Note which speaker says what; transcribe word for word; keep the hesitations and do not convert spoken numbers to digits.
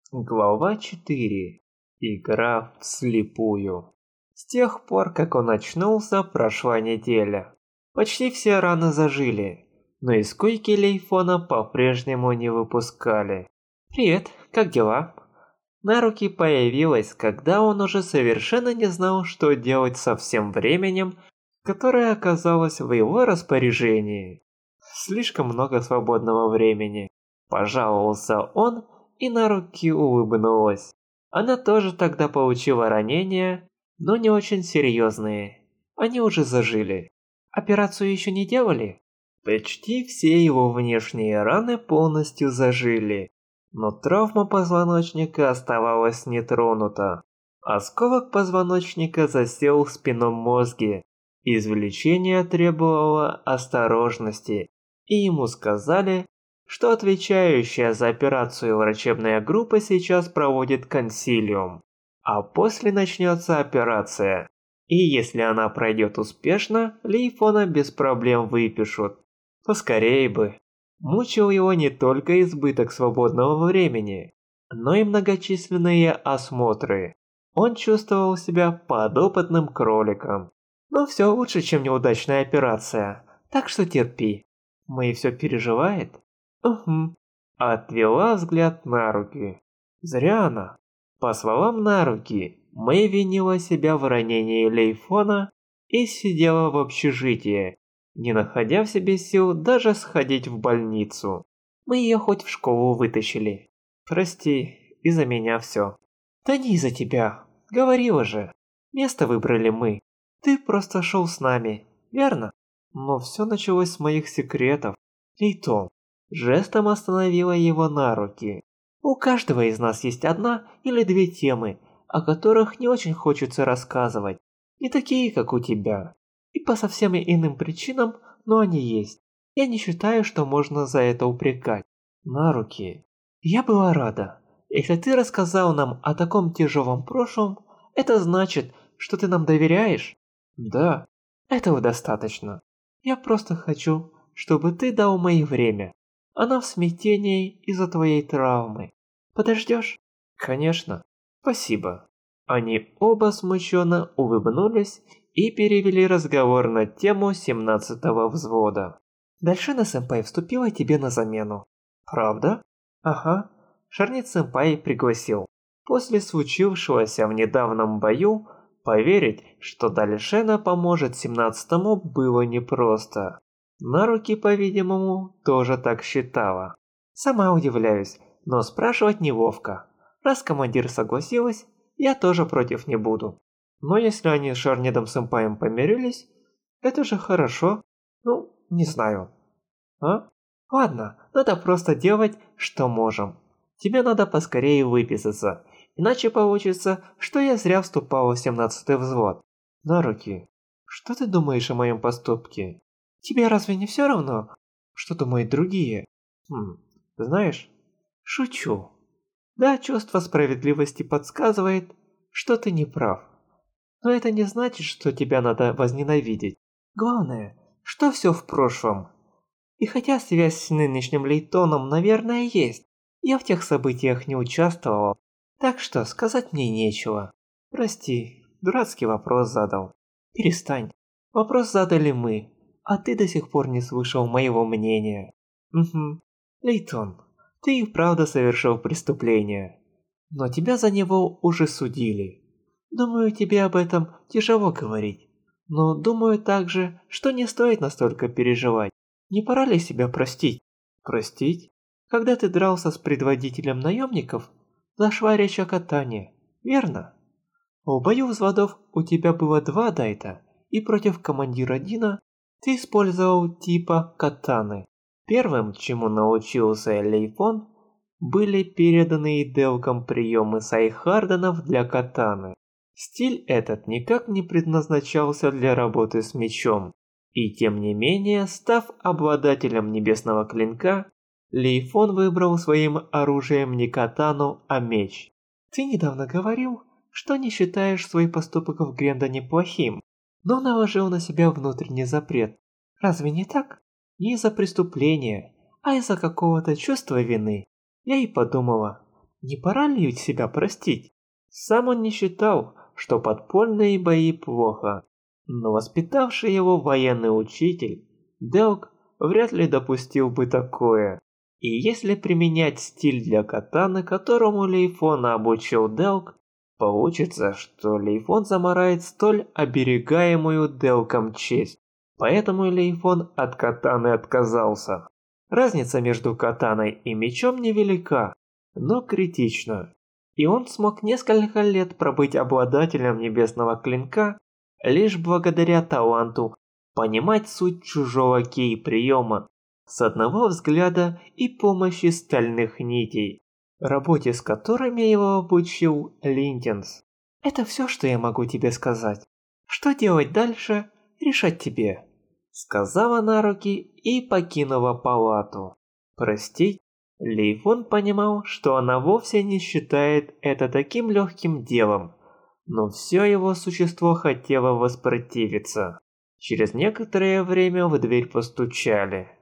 Speaker 1: Глава четыре. Игра вслепую. С тех пор, как он очнулся, прошла неделя. Почти все раны зажили, но из койки Лейфона по-прежнему не выпускали. «Привет, как дела?» На руки появилась, когда он уже совершенно не знал, что делать со всем временем, которое оказалось в его распоряжении. Слишком много свободного времени. Пожаловался он, и на руки улыбнулась. Она тоже тогда получила ранения, но не очень серьезные. Они уже зажили. Операцию еще не делали? Почти все его внешние раны полностью зажили, но травма позвоночника оставалась нетронута. Осколок позвоночника засел в спинном мозге. Извлечение требовало осторожности, и ему сказали, что отвечающая за операцию врачебная группа сейчас проводит консилиум, а после начнется операция. И если она пройдет успешно, Лейфона без проблем выпишут. Поскорее бы. Мучил его не только избыток свободного времени, но и многочисленные осмотры. Он чувствовал себя подопытным кроликом. Но все лучше, чем неудачная операция, так что терпи. Мэй все переживает? Угу. Отвела взгляд на руки. Зря она. По словам Наруки, Мэй винила себя в ранении Лейфона и сидела в общежитии, не находя в себе сил даже сходить в больницу. Мы ее хоть в школу вытащили. Прости, из-за меня все. Да не из-за тебя. Говорила же. Место выбрали мы. Ты просто шел с нами, верно? Но все началось с моих секретов. Лейтон жестом остановила его на руки. У каждого из нас есть одна или две темы, о которых не очень хочется рассказывать. Не такие, как у тебя. И по совсем иным причинам, но они есть. Я не считаю, что можно за это упрекать. На руки. Я была рада. Если ты рассказал нам о таком тяжелом прошлом, это значит, что ты нам доверяешь? Да, этого достаточно. Я просто хочу, чтобы ты дал Мэй время. Она в смятении из-за твоей травмы. Подождешь? Конечно. Спасибо. Они оба смущенно улыбнулись и перевели разговор на тему семнадцатого взвода. Дальшина-сэмпай вступила тебе на замену. Правда? Ага. Шарнит-сэмпай пригласил. После случившегося в недавнем бою, поверить, что Дальшена поможет семнадцатому, было непросто. Наруки, по-видимому, тоже так считала. Сама удивляюсь, но спрашивать неловко. Раз командир согласилась, я тоже против не буду. Но если они с Шарнидом-сэмпаем помирились, это же хорошо. Ну, не знаю. А? Ладно, надо просто делать, что можем. Тебе надо поскорее выписаться, иначе получится, что я зря вступал в семнадцатый взвод. Наруки, что ты думаешь о моем поступке? Тебе разве не все равно, что думают другие? Хм, знаешь, шучу. Да, чувство справедливости подсказывает, что ты не прав. Но это не значит, что тебя надо возненавидеть. Главное, что все в прошлом. И хотя связь с нынешним Лейтоном, наверное, есть, я в тех событиях не участвовал, так что сказать мне нечего. Прости, дурацкий вопрос задал. Перестань. Вопрос задали мы, а ты до сих пор не слышал моего мнения. Угу. Лейтон, ты и правда совершил преступление, но тебя за него уже судили. Думаю, тебе об этом тяжело говорить, но думаю также, что не стоит настолько переживать. Не пора ли себя простить? Простить? Когда ты дрался с предводителем наемников, зашла речь о катане, верно? В бою взводов у тебя было два дайта, и против командира Дина ты использовал типа катаны. Первым, чему научился Лейфон, были переданные Делком приемы Сайхарденов для катаны. Стиль этот никак не предназначался для работы с мечом, и тем не менее, став обладателем небесного клинка, Лейфон выбрал своим оружием не катану, а меч. Ты недавно говорил, что не считаешь свой поступок в Грендоне плохим, но наложил на себя внутренний запрет. Разве не так? Не из-за преступления, а из-за какого-то чувства вины. Я и подумала, Не пора ли себя простить? Сам он не считал, что подпольные бои плохо, но воспитавший его военный учитель, Делк, вряд ли допустил бы такое. И если применять стиль для катаны, которому Лейфона обучил Делк, получится, что Лейфон замарает столь оберегаемую Делком честь. Поэтому Лейфон от катаны отказался. Разница между катаной и мечом невелика, но критична. И он смог несколько лет пробыть обладателем небесного клинка лишь благодаря таланту понимать суть чужого кей-приема с одного взгляда и помощи стальных нитей, работе с которыми его обучил Линтенс. Это все, что я могу тебе сказать. Что делать дальше, решать тебе, сказала Наруки и покинула палату. Простить? Лейфон понимал, что она вовсе не считает это таким легким делом, но все его существо хотело воспротивиться. Через некоторое время в дверь постучали.